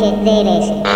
DRS.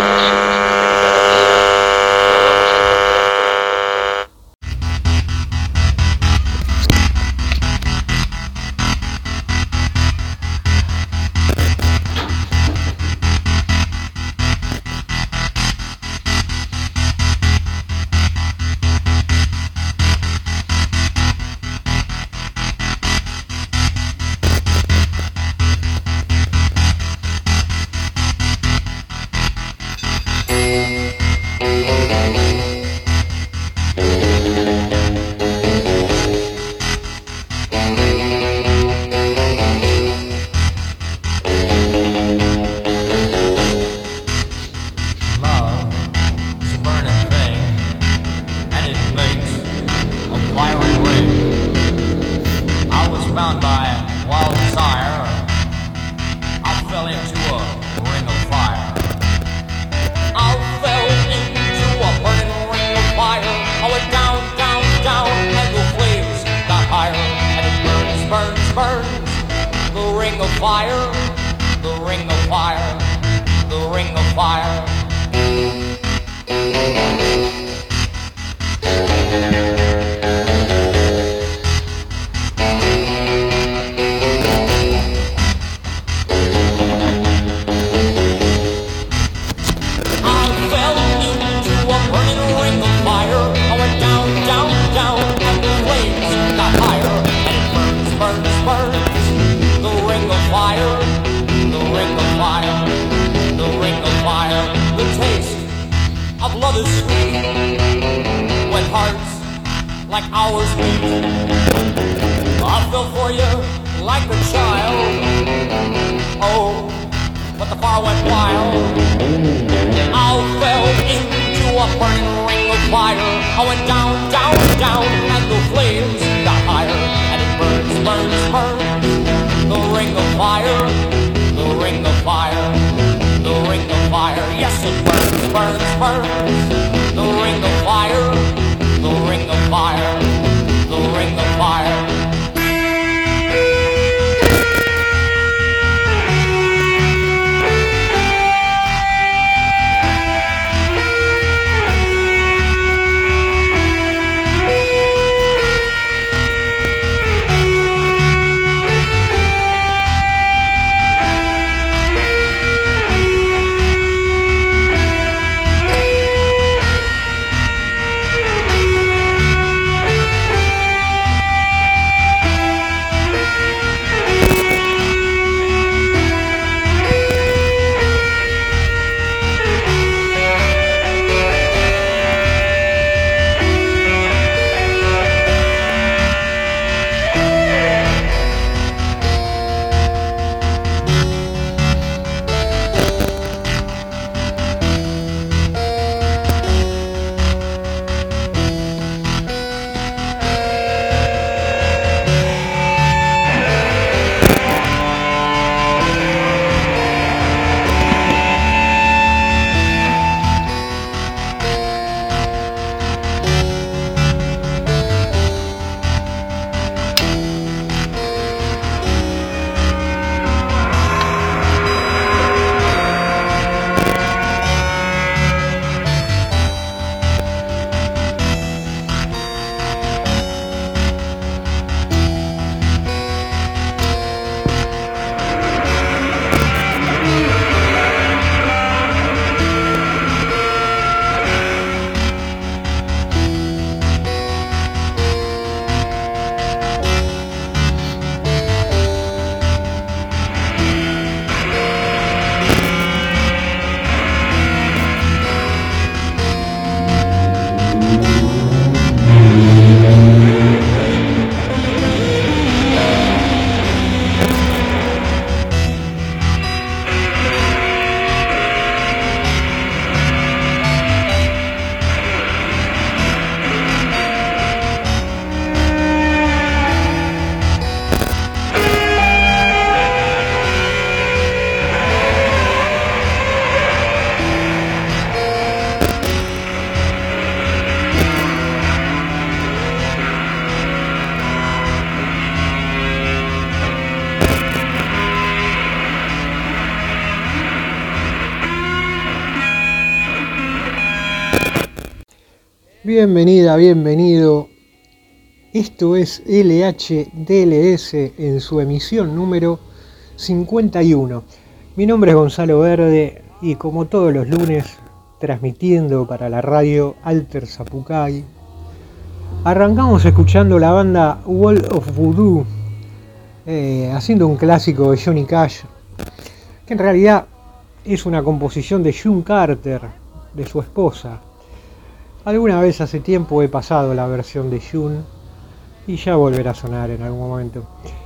Bienvenida, bienvenido. Esto es LHDLS en su emisión número 51. Mi nombre es Gonzalo Verde y como todos los lunes, transmitiendo para la radio Alter Zapucay, arrancamos escuchando la banda Wall of Voodoo, haciendo un clásico de Johnny Cash, que en realidad es una composición de June Carter, de su esposa. Alguna vez hace tiempo he pasado la versión de June y ya volverá a sonar en algún momento.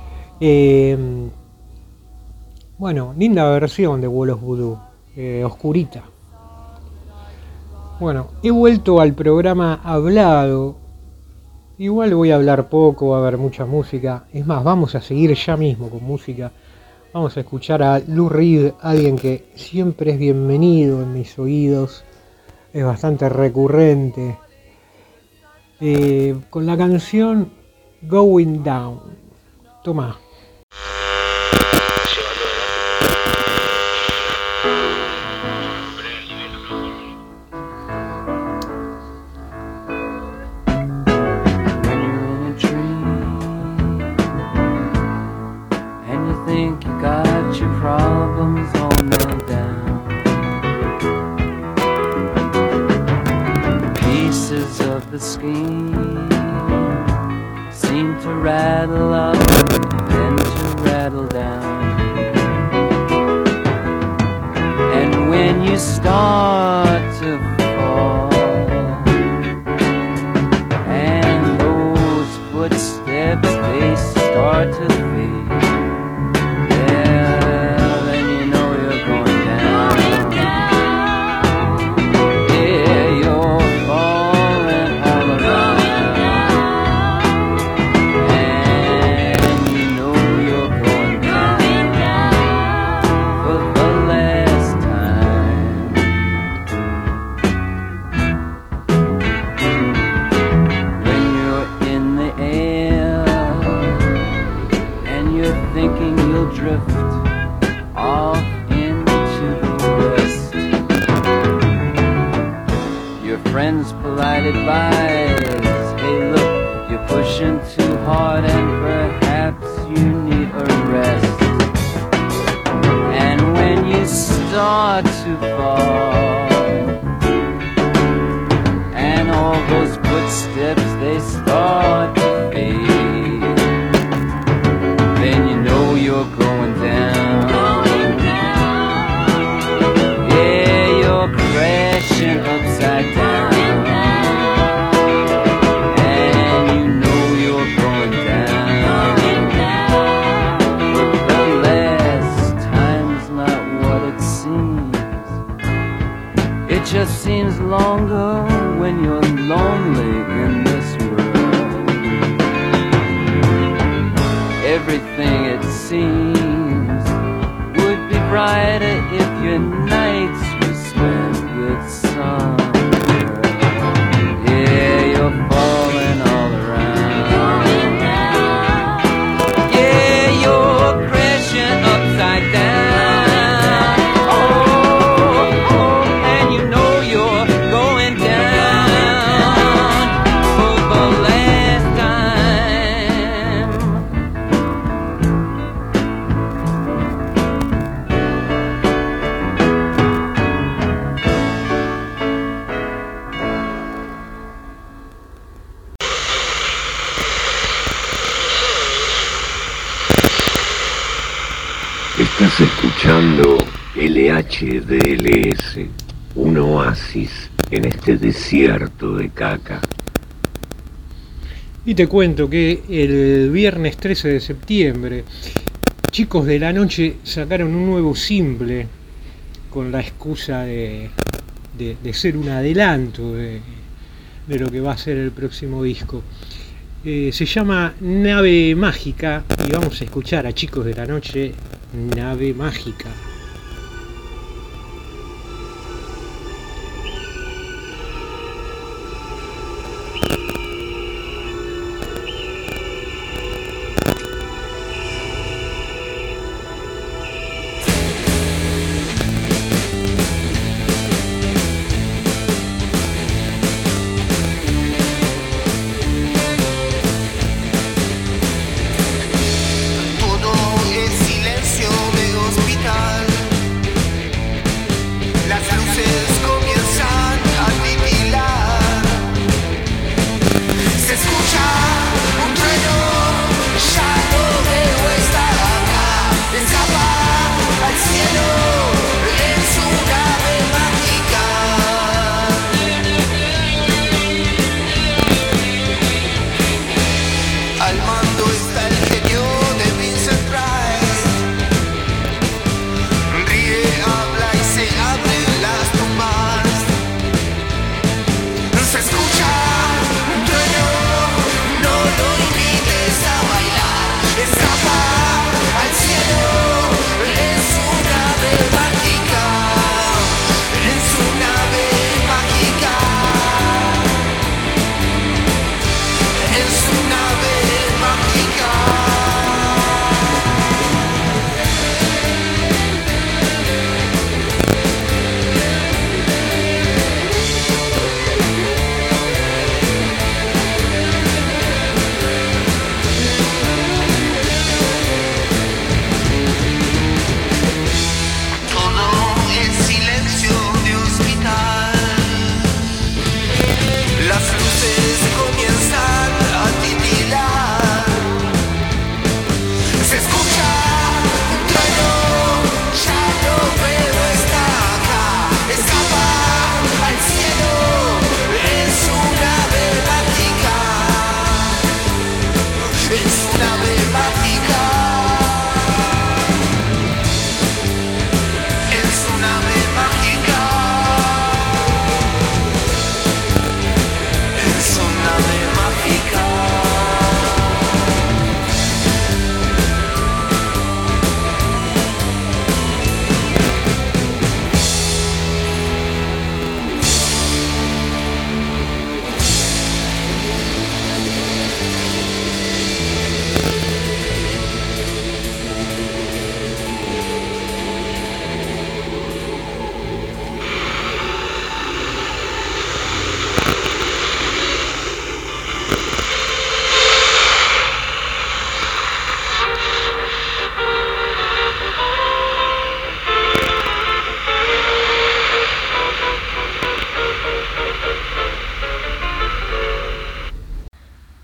Bueno, linda versión de Wall of Voodoo, oscurita. Bueno, he vuelto al programa hablado. Igual voy a hablar poco, va a haber mucha música. Es más, vamos a seguir ya mismo con música. Vamos a escuchar a Lou Reed, alguien que siempre es bienvenido en mis oídos. Es bastante recurrente. Con la canción Going Down. Toma. The scheme seem to rattle up and to rattle down, and when you start to fall and those footsteps they start to fade, well then you know you're going down. Yeah, you're falling all around. Polite advice, hey look, you're pushing too hard and perhaps you need a rest. And when you start to fall and all those footsteps they start to fade, then you know you're going down. Yeah, you're crashing upside down. It just seems longer when you're lonely in this world. Everything it seems would be brighter if your nights were spent with some girl. Yeah, you're falling all around. Yeah, you're crashing upside down. Estás escuchando LHDLS, un oasis en este desierto de caca. Y te cuento que el viernes 13 de septiembre, Chicos de la Noche sacaron un nuevo simple con la excusa de ser un adelanto de lo que va a ser el próximo disco. Se llama Nave Mágica y vamos a escuchar a Chicos de la Noche, Nave Mágica.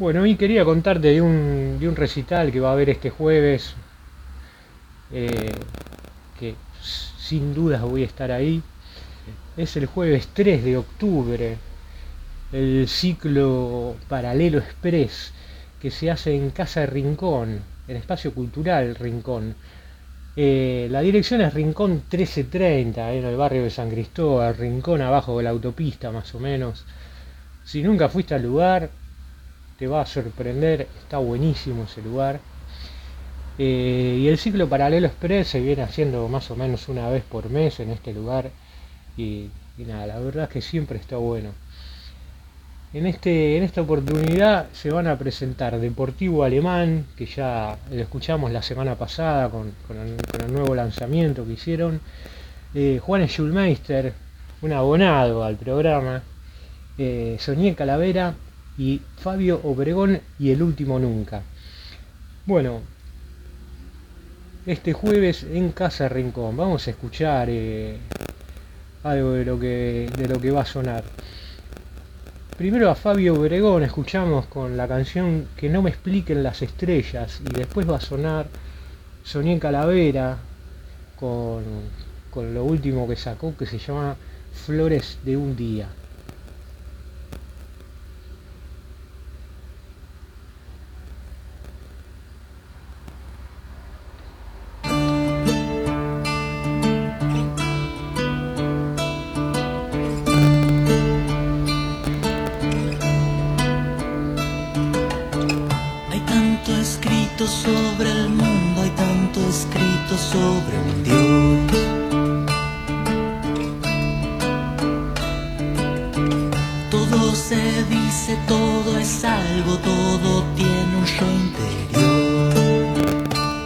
Bueno, y quería contarte de un recital que va a haber este jueves, eh, que sin dudas voy a estar ahí. Es el jueves 3 de octubre, el ciclo Paralelo Express que se hace en Casa Rincón, el espacio cultural Rincón. La dirección es Rincón 1330, en el barrio de San Cristóbal, Rincón abajo de la autopista más o menos. Si nunca fuiste al lugar, te va a sorprender, está buenísimo ese lugar. Y el ciclo Paralelo Express se viene haciendo más o menos una vez por mes en este lugar. Y nada, la verdad es que siempre está bueno. En esta oportunidad se van a presentar Deportivo Alemán, que ya lo escuchamos la semana pasada con el nuevo lanzamiento que hicieron. Juan Schulmeister, un abonado al programa. Soñé Calavera y Fabio Obregón y El Último Nunca. Bueno, este jueves en Casa Rincón vamos a escuchar algo de lo que va a sonar. Primero a Fabio Obregón escuchamos con la canción Que no me expliquen las estrellas, y después va a sonar Soñé Calavera con lo último que sacó, que se llama Flores de un día. Sobre el mundo, hay tanto escrito sobre un Dios. Todo se dice, todo es algo, todo tiene un yo interior.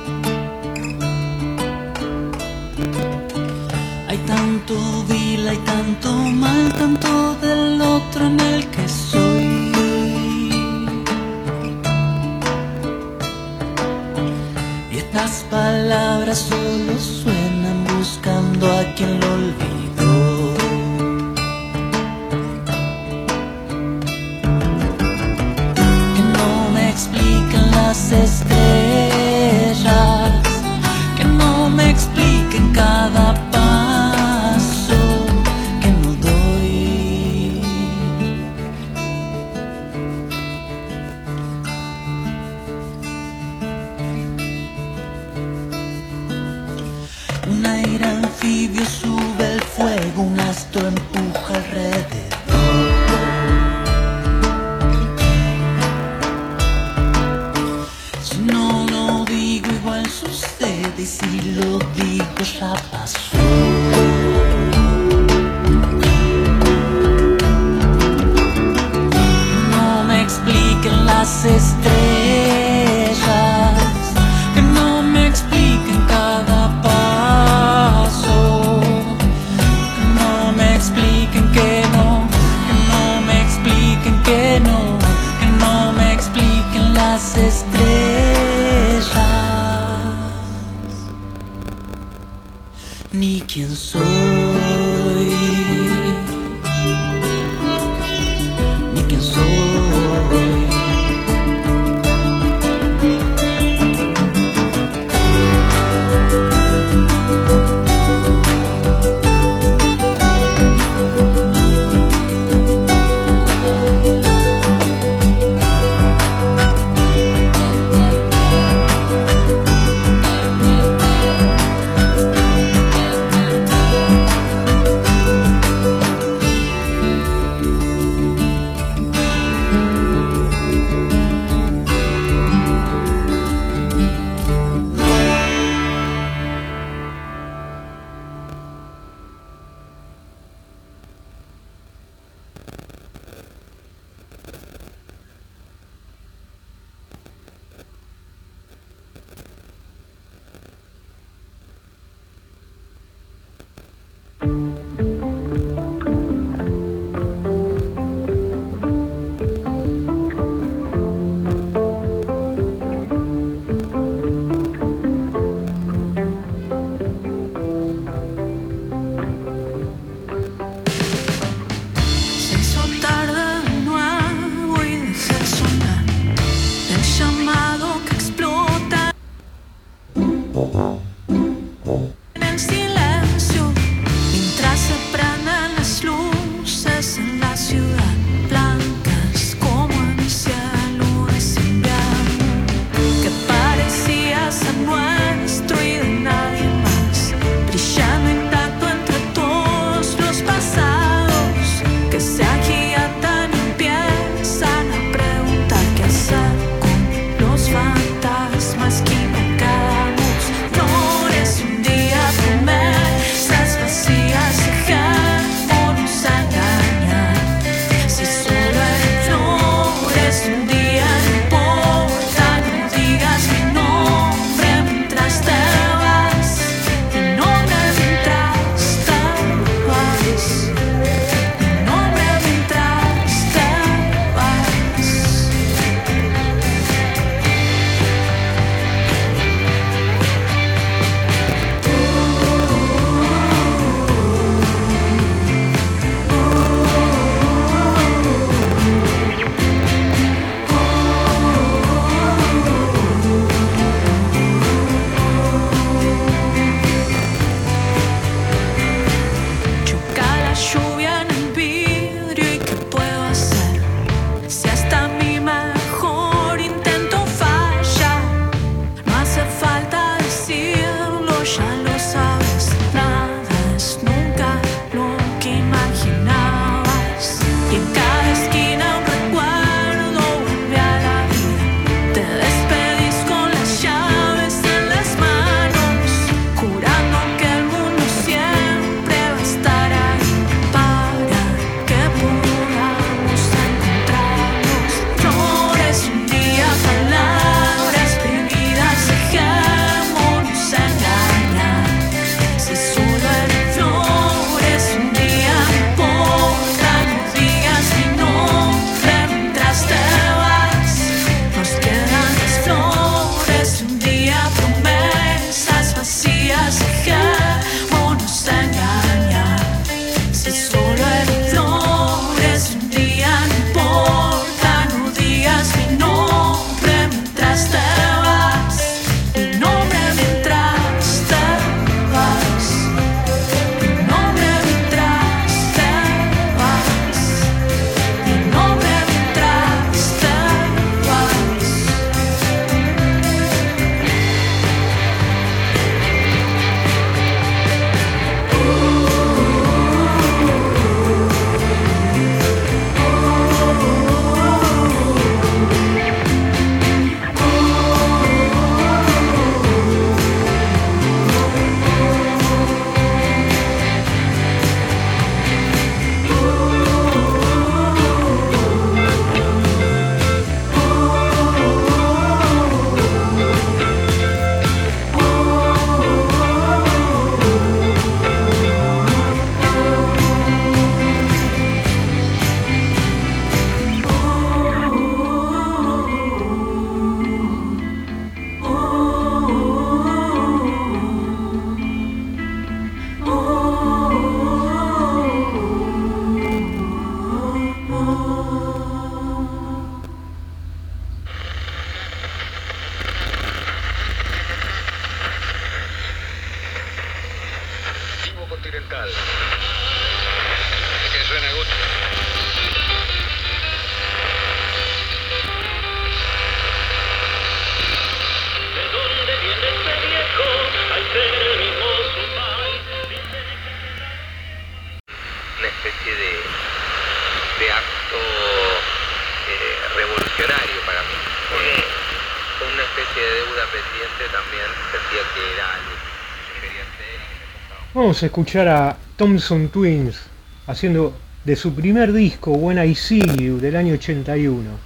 Hay tanto vil, hay tanto mal, tanto del otro en el que soy. Las palabras solo suenan buscando a quien lo olvidó. Que no me expliquen las estrellas, que no me expliquen cada paso que no doy. Un aire anfibio sube el fuego, un astro empuja alrededor. Si no lo digo igual sucede, y si lo digo ya pasó. Que no me expliquen las estrellas, que no me expliquen cada paso, que no me expliquen que no me expliquen que no me expliquen las estrellas, ni quién soy, ni quién soy. suena a gusto. ¿De dónde viene este viejo? Al ser el mismo su país. Una especie de acto revolucionario para mí. Con una especie de deuda pendiente también sentía que era algo que quería hacer y que me costaba. Vamos a escuchar a Thompson Twins haciendo de su primer disco When I See You del año 81.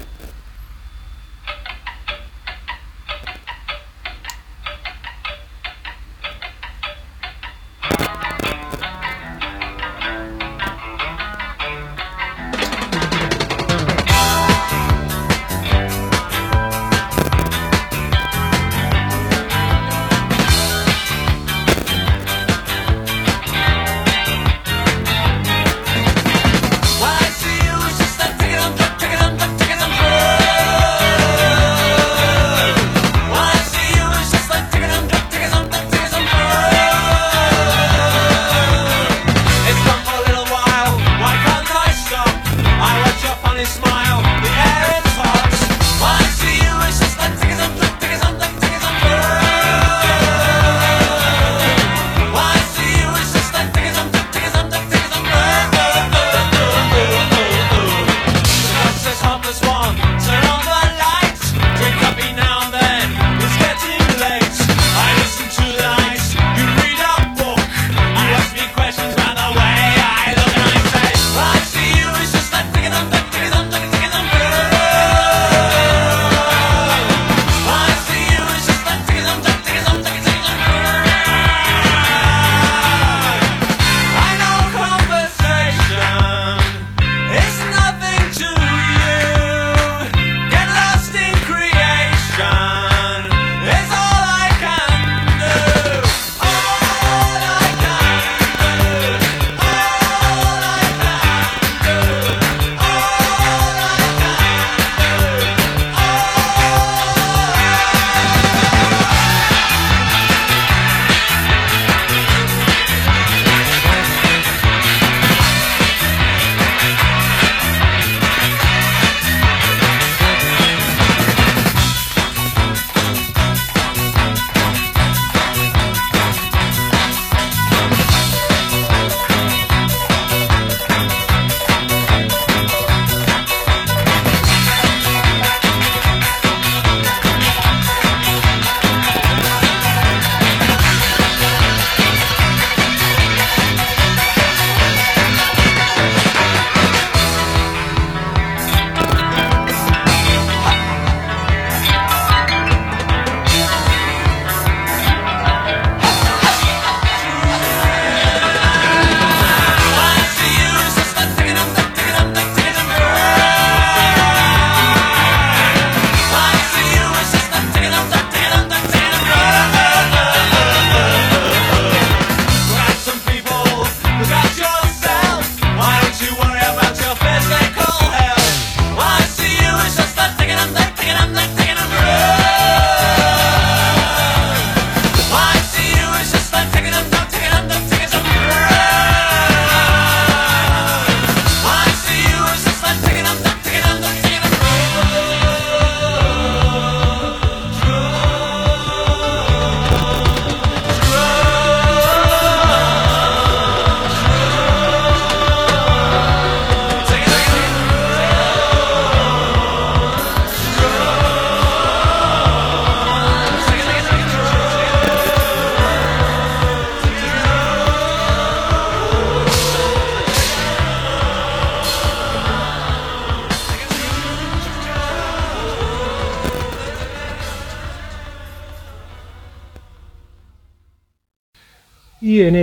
Y en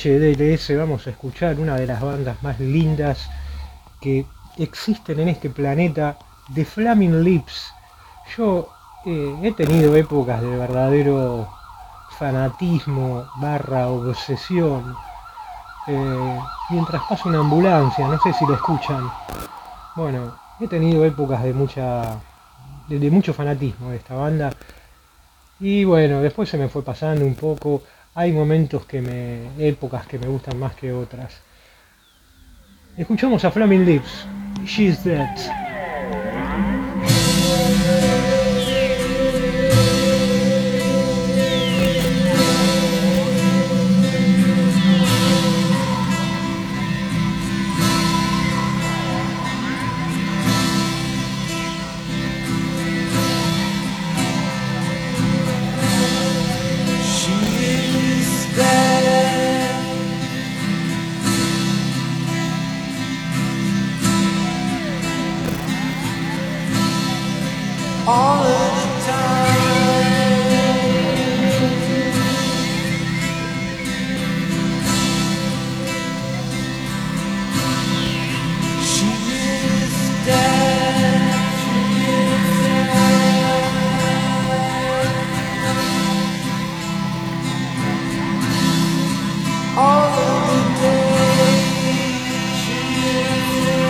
LHDLS vamos a escuchar una de las bandas más lindas que existen en este planeta, The Flaming Lips. Yo he tenido épocas de verdadero fanatismo barra obsesión mientras pasa una ambulancia, no sé si lo escuchan. Bueno, he tenido épocas de mucho fanatismo de esta banda y bueno, después se me fue pasando un poco. Hay épocas que me gustan más que otras. Escuchamos a Flaming Lips, She's Dead. All of the time. She is dead. She is dead. All of the day. She is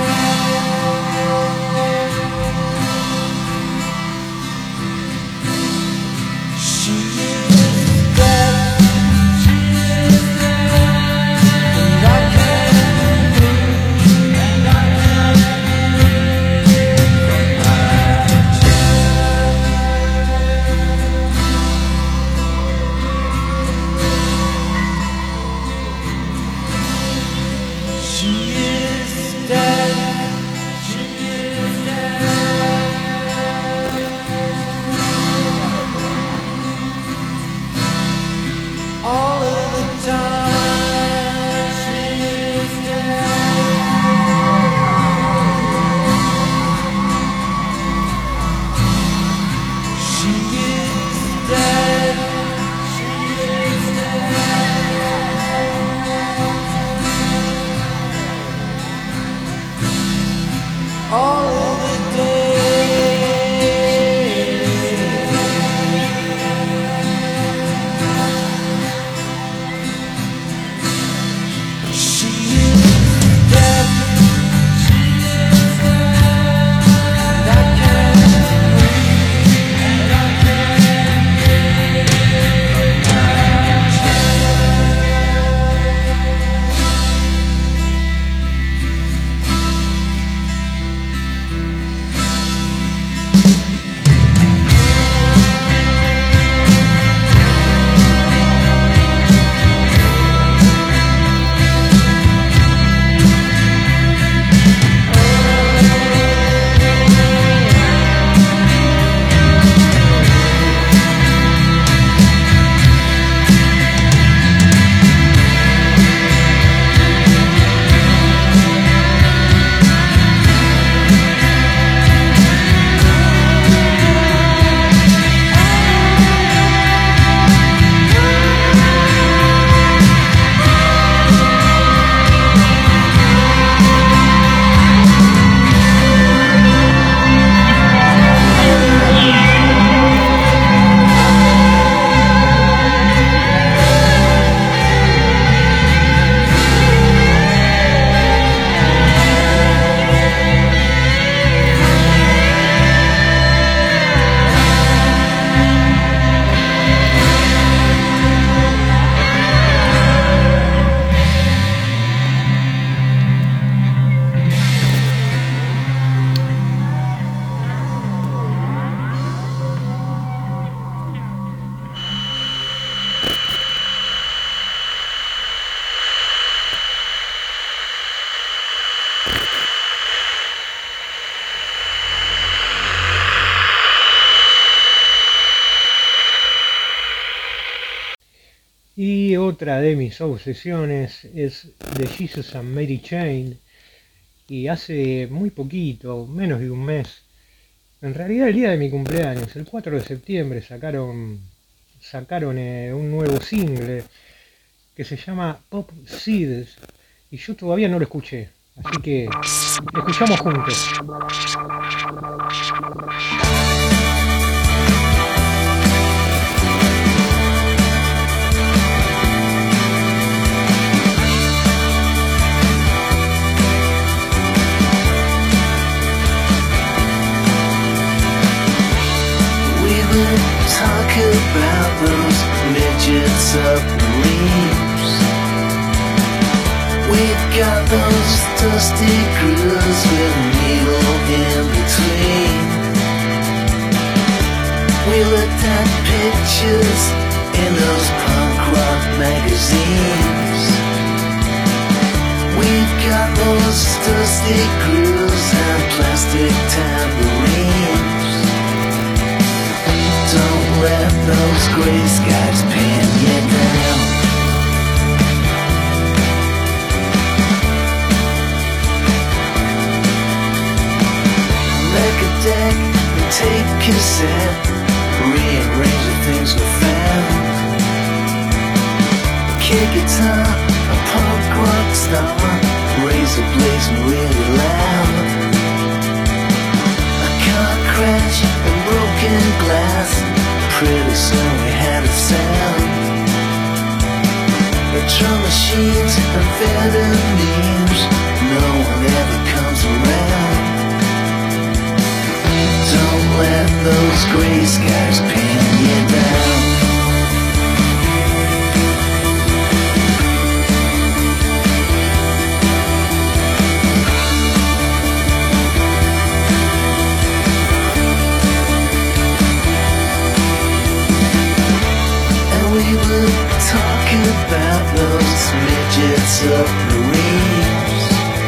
Y otra de mis obsesiones es The Jesus and Mary Chain. Y hace muy poquito, menos de un mes, en realidad el día de mi cumpleaños, el 4 de septiembre, sacaron un nuevo single que se llama Pop Seeds. Y yo todavía no lo escuché, así que lo escuchamos juntos. Talk about those midget submarines. We've got those dusty grooves with a needle in between. We looked at pictures in those punk rock magazines. We've got those dusty grooves and plastic tambourines. Don't let those gray skies pin you down. Record deck and tape cassette, rearrange the things we found. Kick guitar, a punk rock star, razor blazing really loud. A car crash and broken glass, pretty soon we had a sound. The drum machines and amphetamines, no one ever comes around. Don't let those gray skies pin you down. And we would talk about those midget submarines.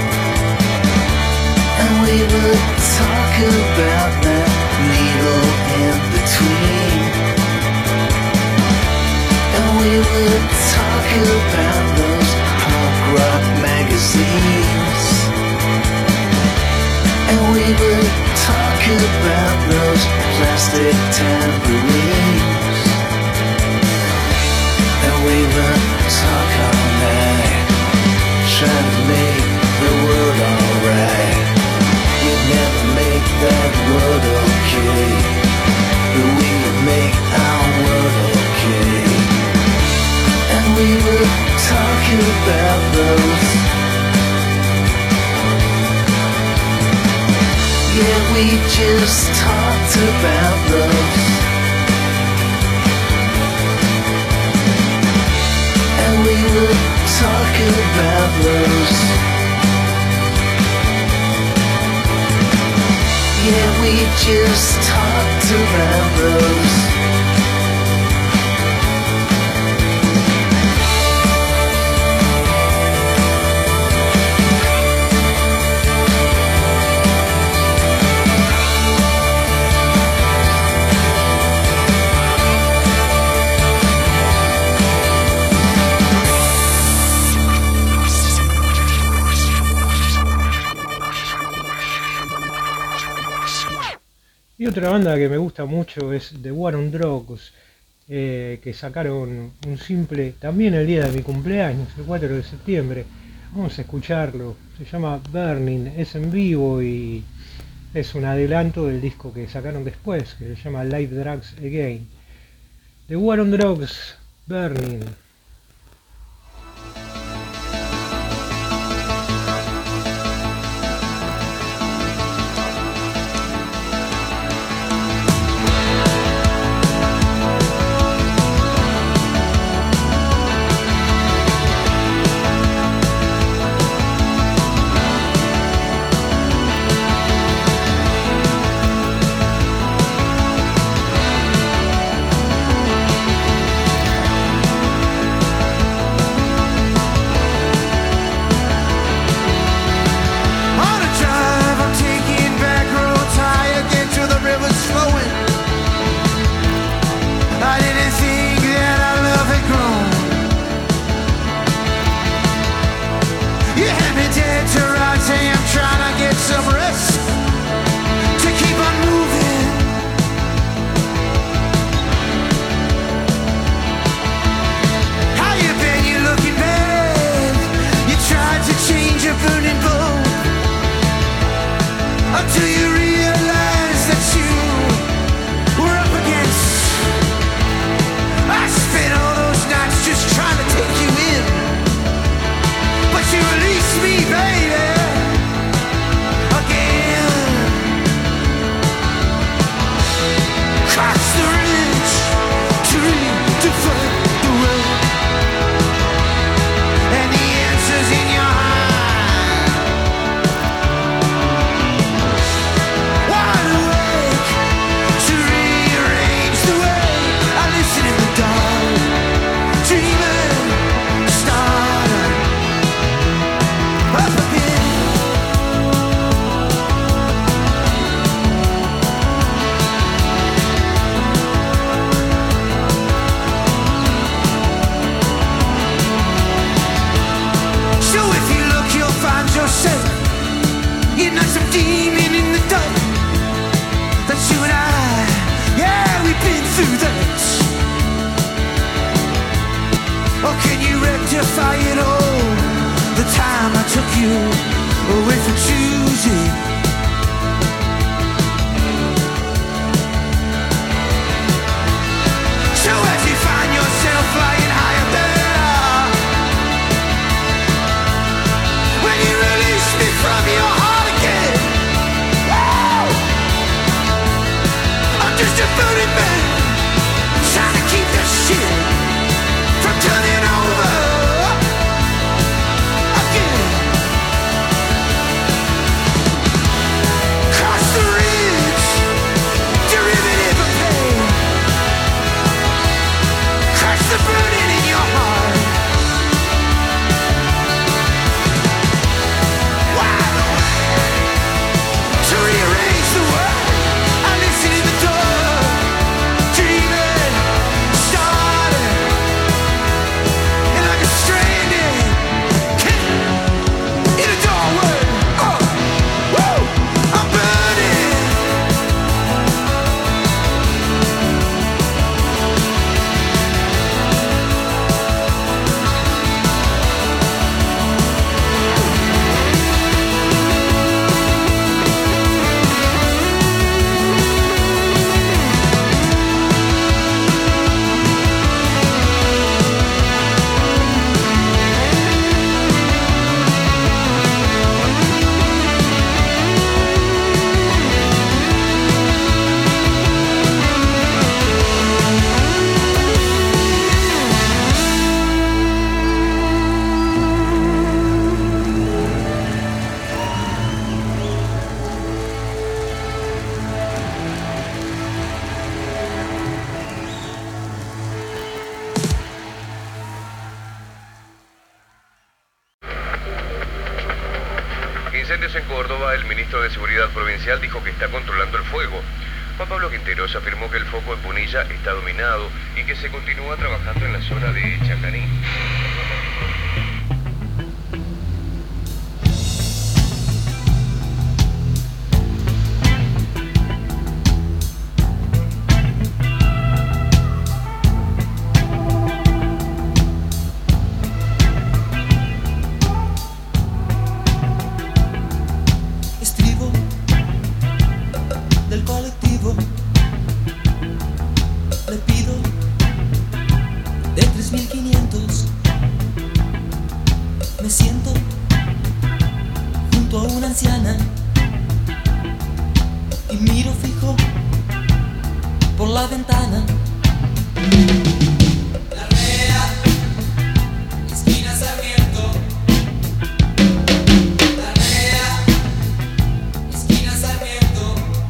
And we would talk about that needle in between. And we would talk about those punk rock magazines. And we would talk about those plastic tambourines. And we would talk all night, trying to make the world alright. We'd never make that world okay, but we would make our world okay. And we would talk about those. Yeah, we just talked about those. And we would talk about those. Yeah, we just talked about those. Y otra banda que me gusta mucho es The War on Drugs, que sacaron un simple también el día de mi cumpleaños, el 4 de septiembre. Vamos a escucharlo, se llama Burning, es en vivo y es un adelanto del disco que sacaron después, que se llama Live Drugs Again. The War on Drugs, Burning. And took you away for choosing. So as you find yourself flying high up there, when you release me from your heart again, woo! I'm just a voted man, trying to keep this shit from turning over again. Cross the ridge, derivative of pain. Crush the burden in your heart. Wild away to rearrange the world. I listen in the door, dreaming, starting, and like a stranded kid in a doorway. Oh, woo, I'm burning. Incendios en Córdoba. El ministro de Seguridad Provincial dijo que está controlando el fuego. Juan Pablo Quinteros afirmó que el foco en Punilla está dominado y que se continúa trabajando en la zona de Chacarí. Estribo del colectivo, le pido de 3.500. Me siento junto a una anciana y miro fijo por la ventana. La Rea, esquina Sarmiento. La Rea, esquina Sarmiento.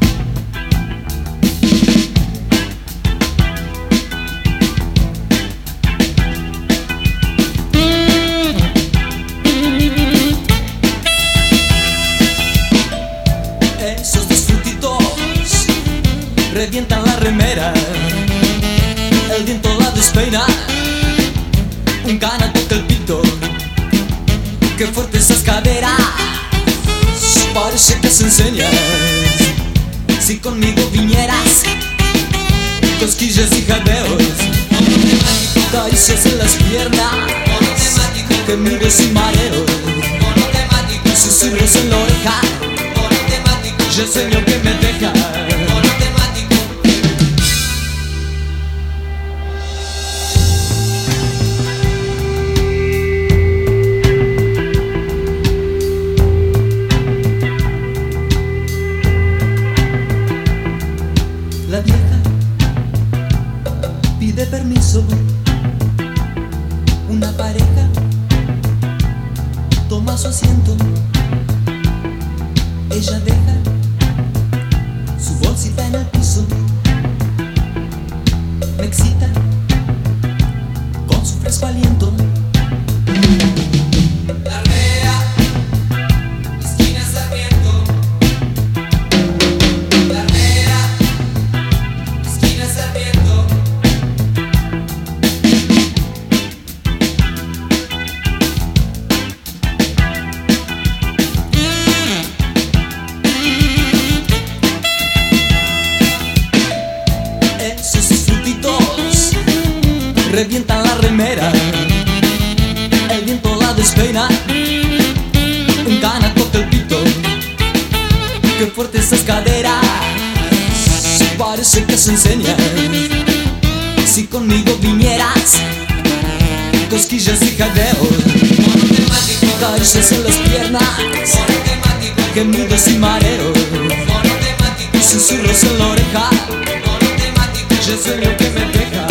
Esos dos frutitos revientan la remera, el viento la despeina, un cana toca el pito, qué fuerte esas caderas, parece que se enseñas, si conmigo vinieras, cosquillas y jadeos, caricias en las piernas, gemidos y mareos, susurros en la oreja, yo sueño que me deja. La vieja pide permiso, una pareja toma su asiento, ella deja su bolsita en el piso, me excita con su fresco aliento. La Rea, esquina Sarmiento. La Rea, esquina Sarmiento. Esos frutitos revientan la remera, el viento la despeina, Súbete esas caderas, parece que se enseñan. Si conmigo vinieras, cosquillas y jadeos, caricias en las piernas, gemidos y mareos, susurros en la oreja, ya sueño que me deja.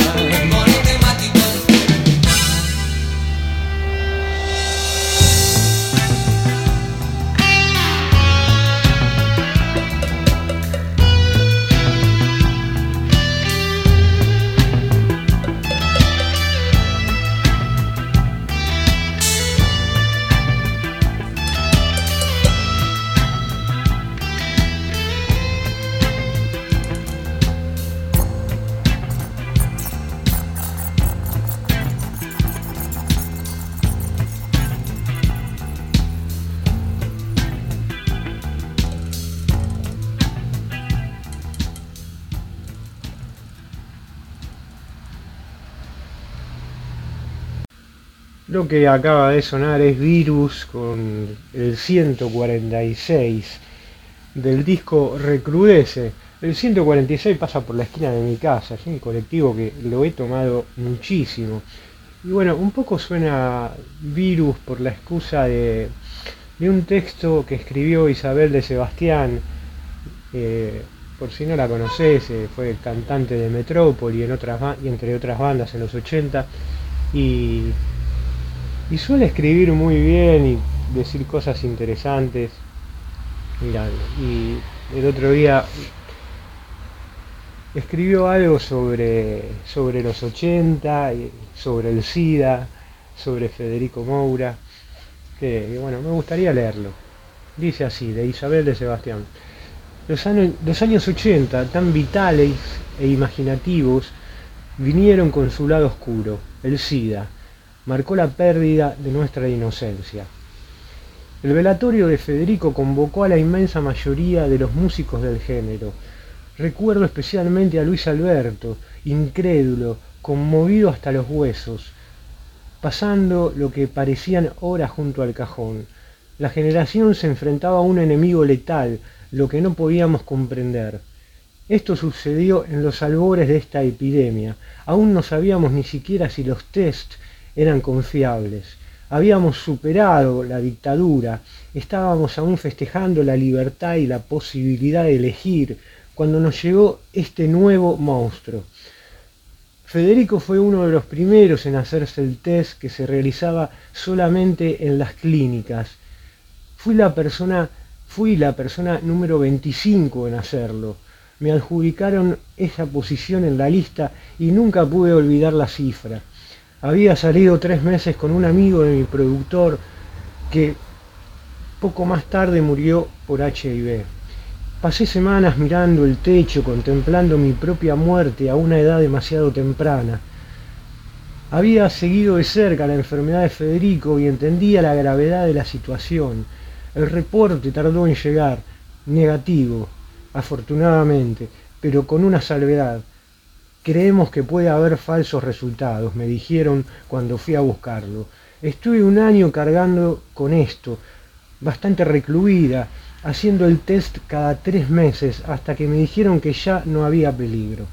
Lo que acaba de sonar es Virus con el 146 del disco Recrudece. El 146 pasa por la esquina de mi casa, es un colectivo que lo he tomado muchísimo. Y bueno, un poco suena Virus por la excusa de un texto que escribió Isabel de Sebastián. Por si no la conocés, fue cantante de Metrópoli y entre otras bandas en los 80. Y suele escribir muy bien y decir cosas interesantes. Mirá, y el otro día escribió algo sobre los 80, sobre el SIDA, sobre Federico Moura, que bueno, me gustaría leerlo. Dice así, de Isabel de Sebastián. Los años 80, tan vitales e imaginativos, vinieron con su lado oscuro, el SIDA. Marcó la pérdida de nuestra inocencia. El velatorio de Federico convocó a la inmensa mayoría de los músicos del género. Recuerdo especialmente a Luis Alberto, incrédulo, conmovido hasta los huesos, pasando lo que parecían horas junto al cajón. La generación se enfrentaba a un enemigo letal, lo que no podíamos comprender. Esto sucedió en los albores de esta epidemia. Aún no sabíamos ni siquiera si los tests eran confiables. Habíamos superado la dictadura, estábamos aún festejando la libertad y la posibilidad de elegir, cuando nos llegó este nuevo monstruo. Federico fue uno de los primeros en hacerse el test que se realizaba solamente en las clínicas. Fui la persona número 25 en hacerlo. Me adjudicaron esa posición en la lista y nunca pude olvidar la cifra. Había salido 3 meses con un amigo de mi productor que poco más tarde murió por HIV. Pasé semanas mirando el techo, contemplando mi propia muerte a una edad demasiado temprana. Había seguido de cerca la enfermedad de Federico y entendía la gravedad de la situación. El reporte tardó en llegar, negativo, afortunadamente, pero con una salvedad. Creemos que puede haber falsos resultados, me dijeron cuando fui a buscarlo. Estuve 1 año cargando con esto, bastante recluida, haciendo el test cada 3 meses, hasta que me dijeron que ya no había peligro.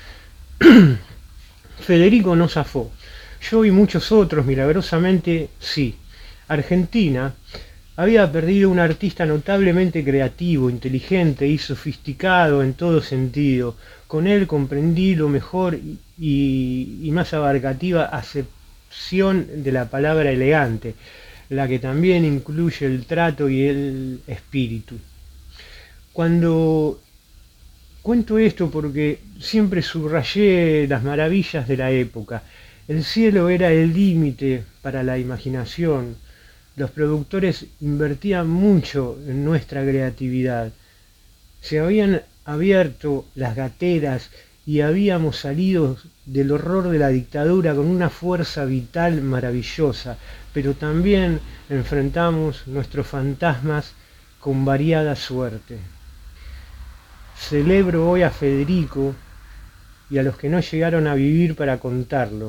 Federico no zafó. Yo y muchos otros, milagrosamente, sí. Argentina había perdido un artista notablemente creativo, inteligente y sofisticado en todo sentido. Con él comprendí lo mejor y más abarcativa acepción de la palabra elegante, la que también incluye el trato y el espíritu. Cuando cuento esto porque siempre subrayé las maravillas de la época. El cielo era el límite para la imaginación. Los productores invertían mucho en nuestra creatividad. Se habían abierto las gateras y habíamos salido del horror de la dictadura con una fuerza vital maravillosa, pero también enfrentamos nuestros fantasmas con variada suerte. Celebro hoy a Federico y a los que no llegaron a vivir para contarlo.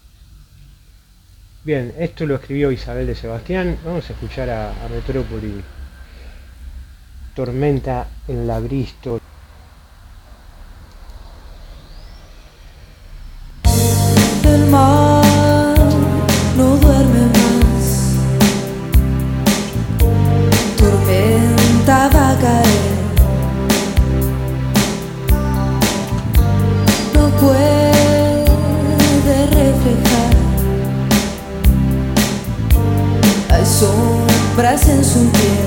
Bien, esto lo escribió Isabel de Sebastián. Vamos a escuchar a Metrópoli. Tormenta en la Bristol. El mar no duerme más, tormenta va a caer, no puede reflejar, hay sombras en su piel.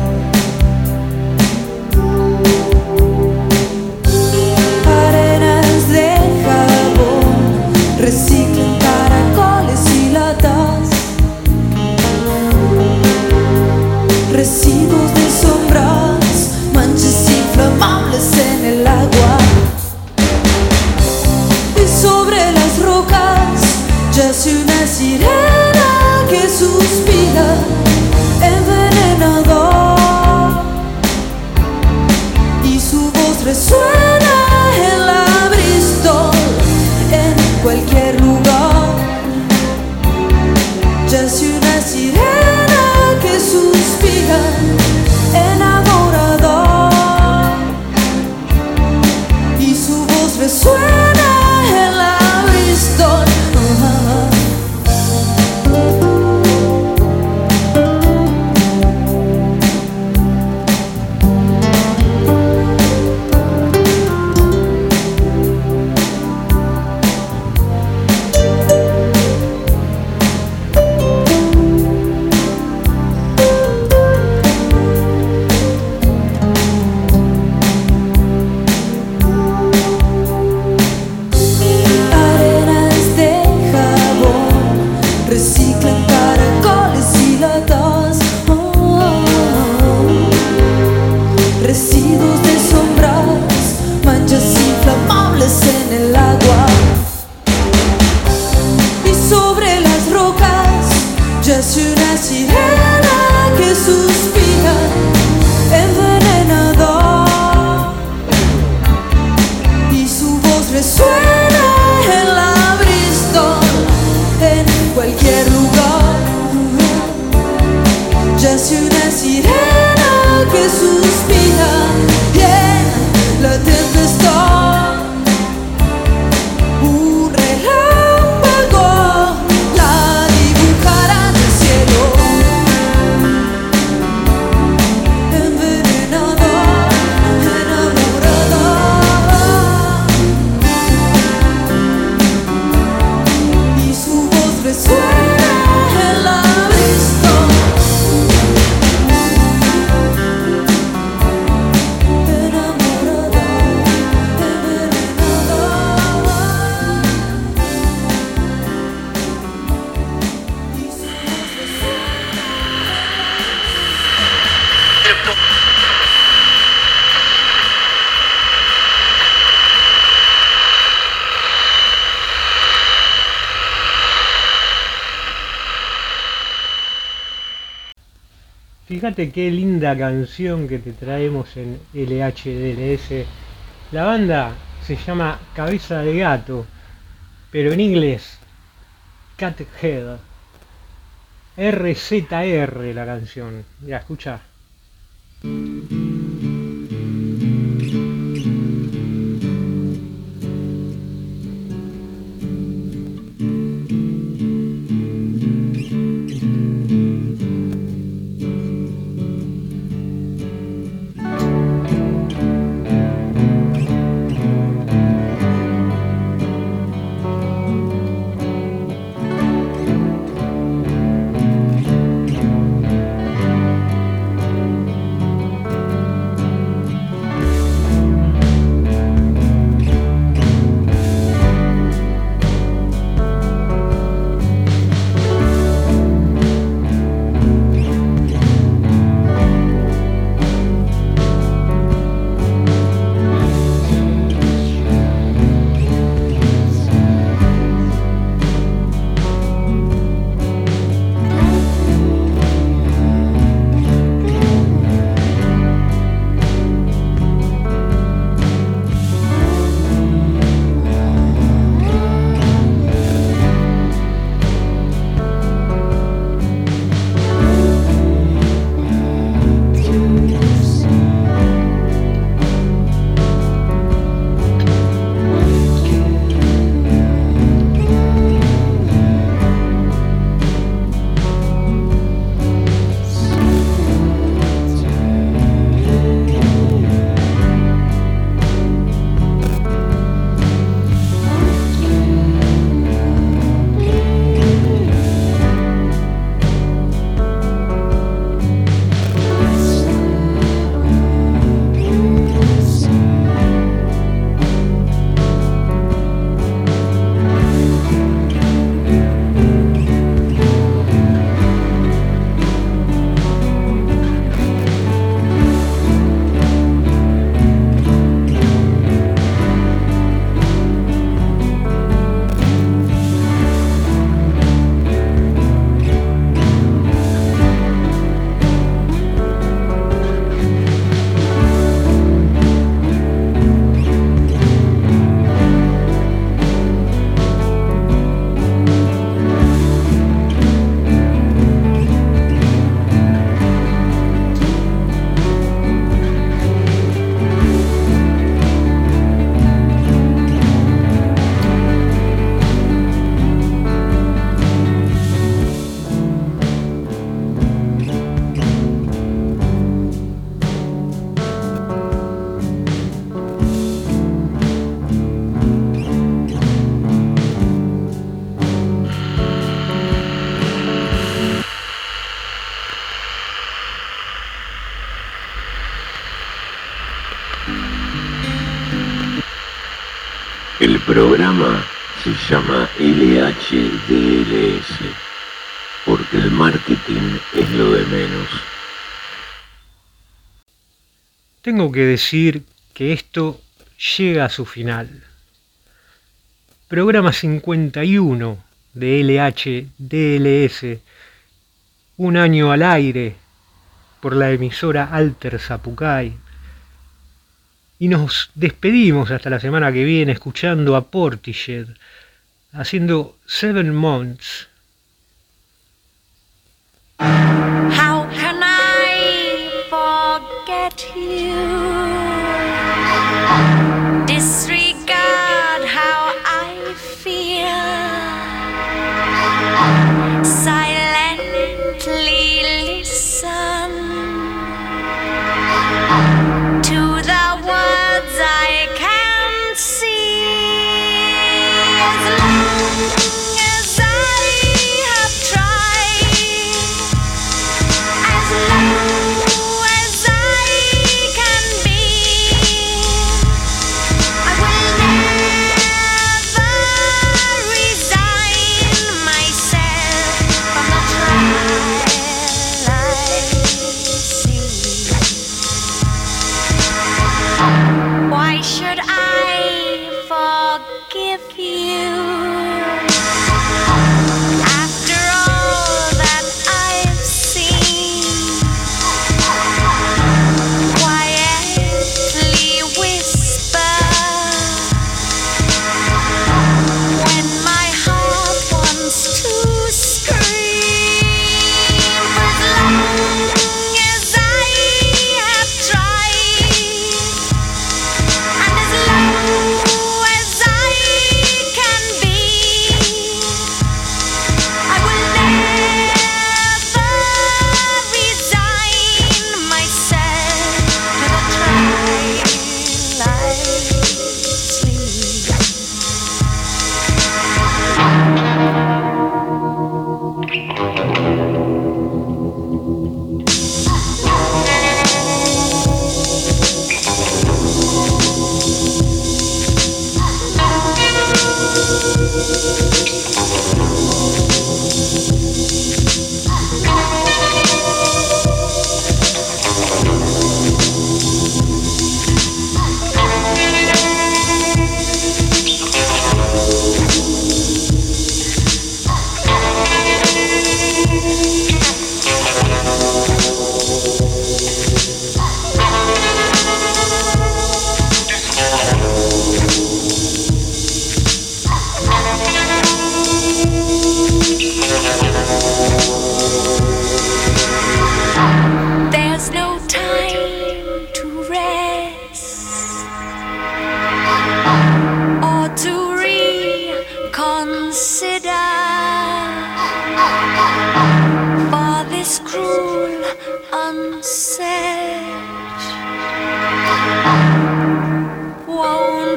Reciclen caracoles y latas, residuos de sombras, manchas inflamables en el agua. Y sobre las rocas yace una sirena que suspira envenenador, y su voz resuena en la Bristol. En cualquier lugar yace una sirena que suspira enamorador, y su voz resuena en la Bristol. Reciclan caracoles y latas, residuos de sombras, manchas inflamables en el agua. Y sobre las rocas yace una sirena que suspira envenenador, y su voz resuena en la Bristol. En cualquier lugar yace una sirena que suspira en la tempestad. Un relámpago la dibujará en el cielo, envenenador, enamorada, y su voz resuena en la Bristol. Enamorada, envenenada, y su voz Fíjate qué linda canción que te traemos en LHDLS. La banda se llama Cabeza de Gato, pero en inglés Cathead. RZR la canción. Ya, escucha. El programa se llama LHDLS, porque el marketing es lo de menos. Tengo que decir que esto llega a su final. Programa 51 de LHDLS, un año al aire por la emisora Alter Zapucay. Y nos despedimos hasta la semana que viene escuchando a Portishead haciendo 7 Months. How can I forget you? Disregard how I feel. Silently listen to the words I can't see. As long as I have tried, as low as I can be, I will never resign myself from the trial I see. Why should I forgive you after all that I've seen? Quietly whisper when my heart wants to scream. As long as I have tried, and as low as I can be, I will never resign myself to the twilight sleep. There's no time to rest or to reconsider, for this cruel onset won't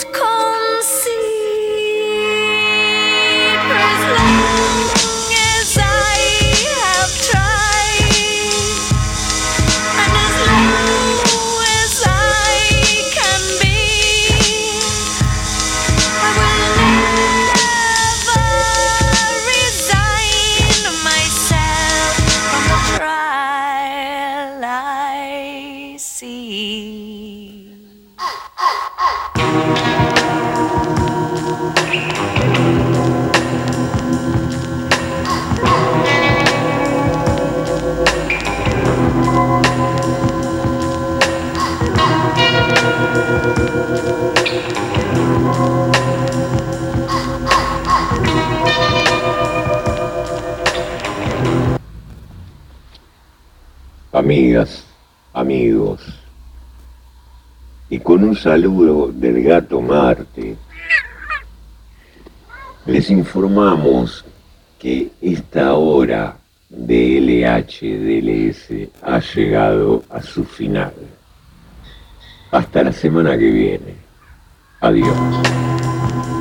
concede. As long as I have tried, and as low as I can be, I will never resign myself from the trial I see. Amigas, amigos, y con un saludo del gato Marte, les informamos que esta hora de LHDLS ha llegado a su final. Hasta la semana que viene. Adiós.